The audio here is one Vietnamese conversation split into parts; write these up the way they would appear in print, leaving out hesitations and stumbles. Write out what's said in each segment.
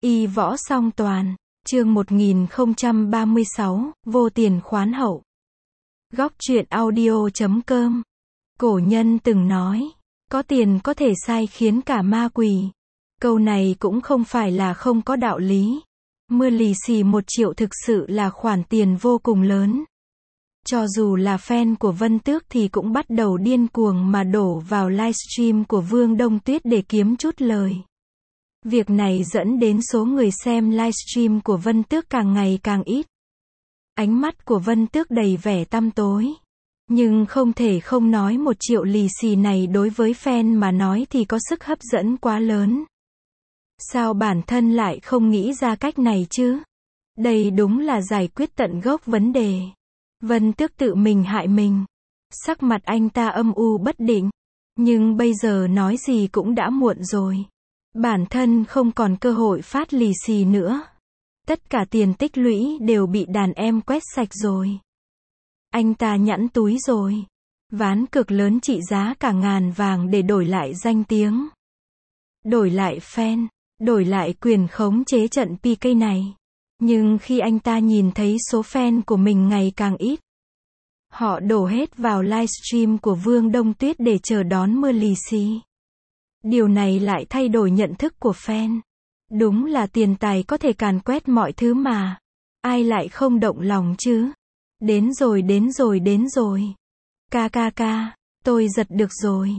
Y võ song toàn, chương 1036, vô tiền khoán hậu. Góc truyện audio.com. Cổ nhân từng nói, có tiền có thể sai khiến cả ma quỷ. Câu này cũng không phải là không có đạo lý. Mưa lì xì 1 triệu thực sự là khoản tiền vô cùng lớn. Cho dù là fan của Vân Tước thì cũng bắt đầu điên cuồng mà đổ vào livestream của Vương Đông Tuyết để kiếm chút lời. Việc này dẫn đến số người xem livestream của Vân Tước càng ngày càng ít. Ánh mắt của Vân Tước đầy vẻ tăm tối. Nhưng không thể không nói 1 triệu lì xì này đối với fan mà nói thì có sức hấp dẫn quá lớn. Sao bản thân lại không nghĩ ra cách này chứ? Đây đúng là giải quyết tận gốc vấn đề. Vân Tước tự mình hại mình. Sắc mặt anh ta âm u bất định. Nhưng bây giờ nói gì cũng đã muộn rồi. Bản thân không còn cơ hội phát lì xì nữa. Tất cả tiền tích lũy đều bị đàn em quét sạch rồi. Anh ta nhẵn túi rồi. Ván cược lớn trị giá cả ngàn vàng để đổi lại danh tiếng. Đổi lại fan. Đổi lại quyền khống chế trận PK này. Nhưng khi anh ta nhìn thấy số fan của mình ngày càng ít. Họ đổ hết vào livestream của Vương Đông Tuyết để chờ đón mưa lì xì. Điều này lại thay đổi nhận thức của fan. Đúng là tiền tài có thể càn quét mọi thứ mà. Ai lại không động lòng chứ? Đến rồi đến rồi đến rồi. KKK, tôi giật được rồi.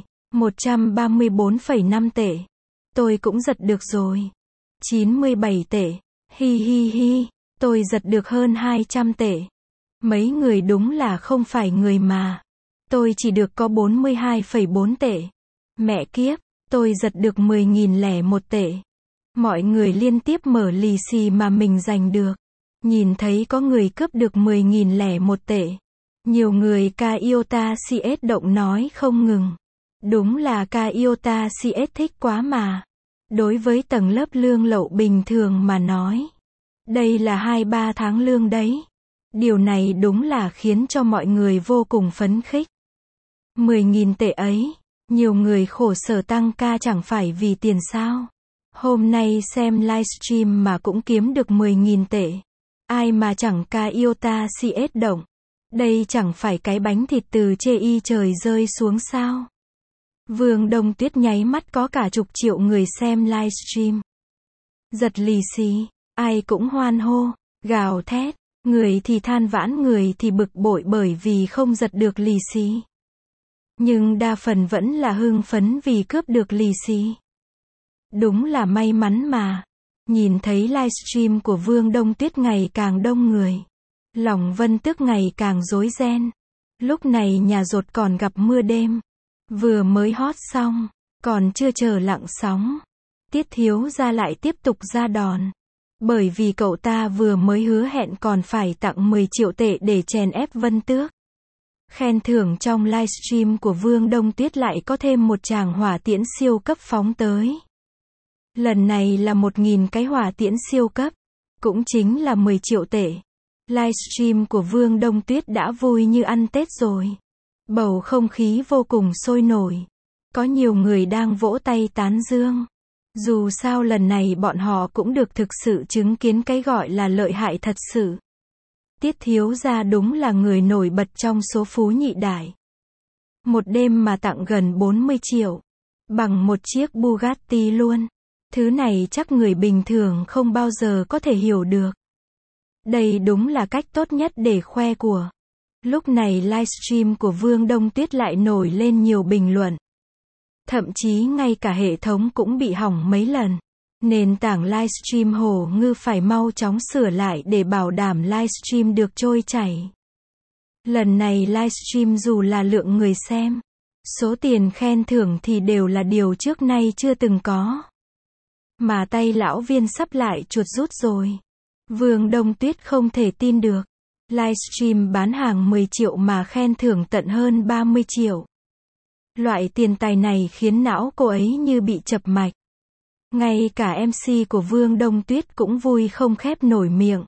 134,5 tệ. Tôi cũng giật được rồi. 97 tệ. Hi hi hi, tôi giật được hơn 200 tệ. Mấy người đúng là không phải người mà. Tôi chỉ được có 42,4 tệ. Mẹ kiếp, tôi giật được 10.001 tệ. Mọi người liên tiếp mở lì xì mà mình giành được. Nhìn thấy có người cướp được 10.001 tệ. Nhiều người ca Iota CS động nói không ngừng. Đúng là ca Iota CS thích quá mà. Đối với tầng lớp lương lậu bình thường mà nói. Đây là 2-3 tháng lương đấy. Điều này đúng là khiến cho mọi người vô cùng phấn khích. 10.000 tệ ấy. Nhiều người khổ sở tăng ca chẳng phải vì tiền sao. Hôm nay xem livestream mà cũng kiếm được 10.000 tệ. Ai mà chẳng ca Iota CS động. Đây chẳng phải cái bánh thịt từ chê y trời rơi xuống sao. Vương Đông Tuyết nháy mắt có cả chục triệu người xem livestream. Giật lì xì, ai cũng hoan hô, gào thét, người thì than vãn người thì bực bội bởi vì không giật được lì xì. Nhưng đa phần vẫn là hưng phấn vì cướp được lì xì. Đúng là may mắn mà. Nhìn thấy livestream của Vương Đông Tuyết ngày càng đông người. Lòng Vân Tước ngày càng rối ren. Lúc này nhà rột còn gặp mưa đêm. Vừa mới hot xong, còn chưa chờ lặng sóng. Tiết Thiếu Gia lại tiếp tục ra đòn. Bởi vì cậu ta vừa mới hứa hẹn còn phải tặng 10 triệu tệ để chèn ép Vân Tước. Khen thưởng trong livestream của Vương Đông Tuyết lại có thêm một tràng hỏa tiễn siêu cấp phóng tới. Lần này là 1.000 cái hỏa tiễn siêu cấp. Cũng chính là 10 triệu tệ. Livestream của Vương Đông Tuyết đã vui như ăn Tết rồi. Bầu không khí vô cùng sôi nổi. Có nhiều người đang vỗ tay tán dương. Dù sao lần này bọn họ cũng được thực sự chứng kiến cái gọi là lợi hại thật sự. Tiết Thiếu Gia đúng là người nổi bật trong số phú nhị đại. Một đêm mà tặng gần 40 triệu. Bằng một chiếc Bugatti luôn. Thứ này chắc người bình thường không bao giờ có thể hiểu được. Đây đúng là cách tốt nhất để khoe của. Lúc này livestream của Vương Đông Tuyết lại nổi lên nhiều bình luận. Thậm chí ngay cả hệ thống cũng bị hỏng mấy lần. Nền tảng livestream Hồ Ngư phải mau chóng sửa lại để bảo đảm livestream được trôi chảy. Lần này livestream dù là lượng người xem, số tiền khen thưởng thì đều là điều trước nay chưa từng có. Mà tay lão viên sắp lại chuột rút rồi. Vương Đông Tuyết không thể tin được. Livestream bán hàng 10 triệu mà khen thưởng tận hơn 30 triệu. Loại tiền tài này khiến não cô ấy như bị chập mạch. Ngay cả MC của Vương Đông Tuyết cũng vui không khép nổi miệng.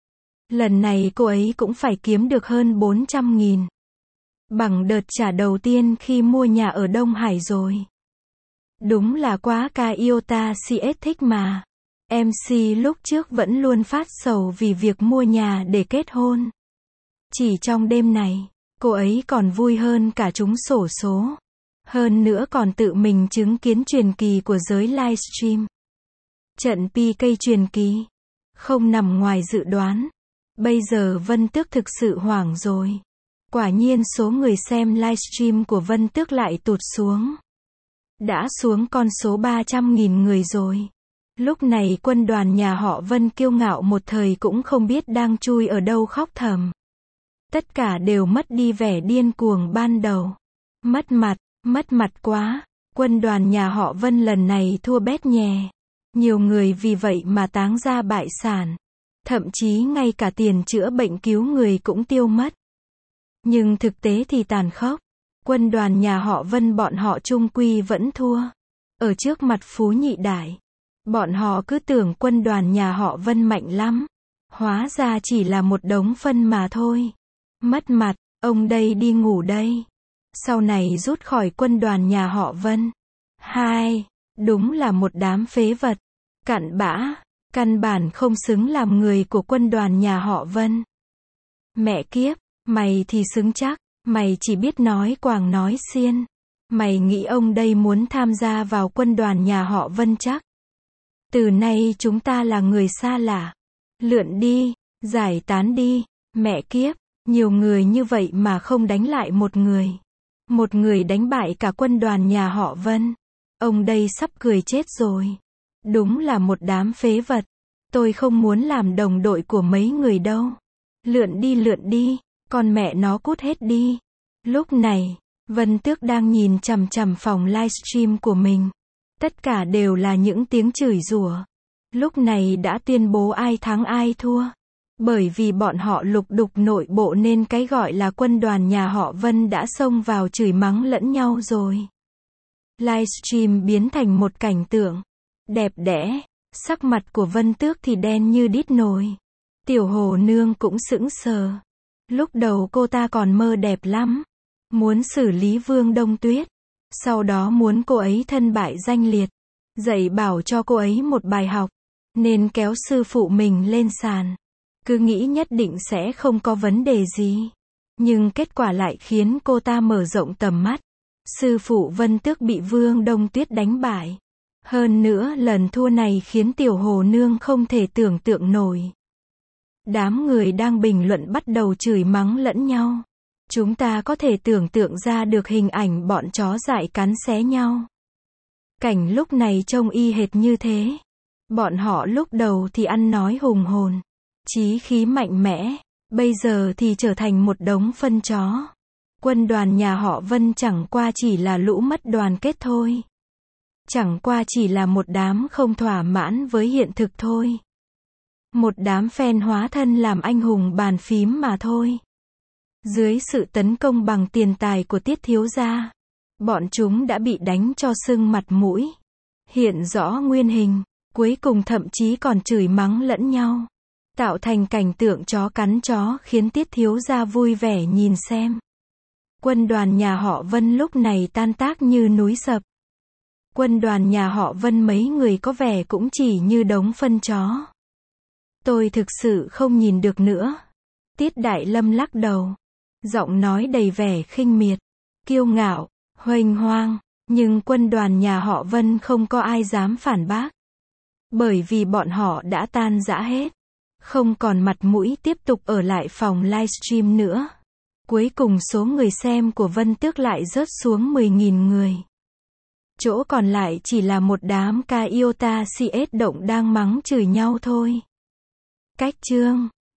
Lần này cô ấy cũng phải kiếm được hơn 400.000. Bằng đợt trả đầu tiên khi mua nhà ở Đông Hải rồi. Đúng là quá ca Iota CS thích mà. MC lúc trước vẫn luôn phát sầu vì việc mua nhà để kết hôn. Chỉ trong đêm này, cô ấy còn vui hơn cả trúng xổ số. Hơn nữa còn tự mình chứng kiến truyền kỳ của giới livestream. Trận PK truyền kỳ. Không nằm ngoài dự đoán. Bây giờ Vân Tước thực sự hoảng rồi. Quả nhiên số người xem livestream của Vân Tước lại tụt xuống. Đã xuống con số 300.000 người rồi. Lúc này quân đoàn nhà họ Vân kiêu ngạo một thời cũng không biết đang chui ở đâu khóc thầm. Tất cả đều mất đi vẻ điên cuồng ban đầu. Mất mặt quá. Quân đoàn nhà họ Vân lần này thua bét nhè. Nhiều người vì vậy mà táng ra bại sản. Thậm chí ngay cả tiền chữa bệnh cứu người cũng tiêu mất. Nhưng thực tế thì tàn khốc. Quân đoàn nhà họ Vân bọn họ chung quy vẫn thua. Ở trước mặt Phú Nhị Đại. Bọn họ cứ tưởng quân đoàn nhà họ Vân mạnh lắm. Hóa ra chỉ là một đống phân mà thôi. Mất mặt, ông đây đi ngủ đây. Sau này rút khỏi quân đoàn nhà họ Vân. Đúng là một đám phế vật. Cặn bã, căn bản không xứng làm người của quân đoàn nhà họ Vân. Mẹ kiếp, mày thì xứng chắc, mày chỉ biết nói quàng nói xiên. Mày nghĩ ông đây muốn tham gia vào quân đoàn nhà họ Vân chắc. Từ nay chúng ta là người xa lạ. Lượn đi, giải tán đi, mẹ kiếp, nhiều người như vậy mà không đánh lại một người. Một người đánh bại cả quân đoàn nhà họ Vân. Ông đây sắp cười chết rồi. Đúng là một đám phế vật. Tôi không muốn làm đồng đội của mấy người đâu. Lượn đi, con mẹ nó cút hết đi. Lúc này, Vân Tước đang nhìn chằm chằm phòng livestream của mình. Tất cả đều là những tiếng chửi rủa. Lúc này đã tuyên bố ai thắng ai thua. Bởi vì bọn họ lục đục nội bộ nên cái gọi là quân đoàn nhà họ Vân đã xông vào chửi mắng lẫn nhau rồi. Livestream biến thành một cảnh tượng đẹp đẽ. Sắc mặt của Vân Tước thì đen như đít nồi. Tiểu Hồ Nương cũng sững sờ. Lúc đầu cô ta còn mơ đẹp lắm. Muốn xử lý Vương Đông Tuyết. Sau đó muốn cô ấy thân bại danh liệt. Dạy bảo cho cô ấy một bài học. Nên kéo sư phụ mình lên sàn. Cứ nghĩ nhất định sẽ không có vấn đề gì. Nhưng kết quả lại khiến cô ta mở rộng tầm mắt. Sư phụ Vân Tước bị Vương Đông Tuyết đánh bại. Hơn nữa lần thua này khiến Tiểu Hồ Nương không thể tưởng tượng nổi. Đám người đang bình luận bắt đầu chửi mắng lẫn nhau. Chúng ta có thể tưởng tượng ra được hình ảnh bọn chó dại cắn xé nhau. Cảnh lúc này trông y hệt như thế. Bọn họ lúc đầu thì ăn nói hùng hồn, chí khí mạnh mẽ, bây giờ thì trở thành một đống phân chó. Quân đoàn nhà họ Vân chẳng qua chỉ là lũ mất đoàn kết thôi. Chẳng qua chỉ là một đám không thỏa mãn với hiện thực thôi. Một đám fan hóa thân làm anh hùng bàn phím mà thôi. Dưới sự tấn công bằng tiền tài của Tiết thiếu gia, bọn chúng đã bị đánh cho sưng mặt mũi, hiện rõ nguyên hình, cuối cùng thậm chí còn chửi mắng lẫn nhau, tạo thành cảnh tượng chó cắn chó khiến Tiết thiếu gia vui vẻ nhìn xem. Quân đoàn nhà họ Vân lúc này tan tác như núi sập. Quân đoàn nhà họ Vân mấy người có vẻ cũng chỉ như đống phân chó. Tôi thực sự không nhìn được nữa. Tiết Đại Lâm lắc đầu. Giọng nói đầy vẻ khinh miệt, kiêu ngạo, huênh hoang. Nhưng quân đoàn nhà họ Vân không có ai dám phản bác. Bởi vì bọn họ đã tan rã hết. Không còn mặt mũi tiếp tục ở lại phòng livestream nữa. Cuối cùng số người xem của Vân Tước lại rớt xuống 10.000 người. Chỗ còn lại chỉ là một đám ca iota CS động đang mắng chửi nhau thôi. Cách chương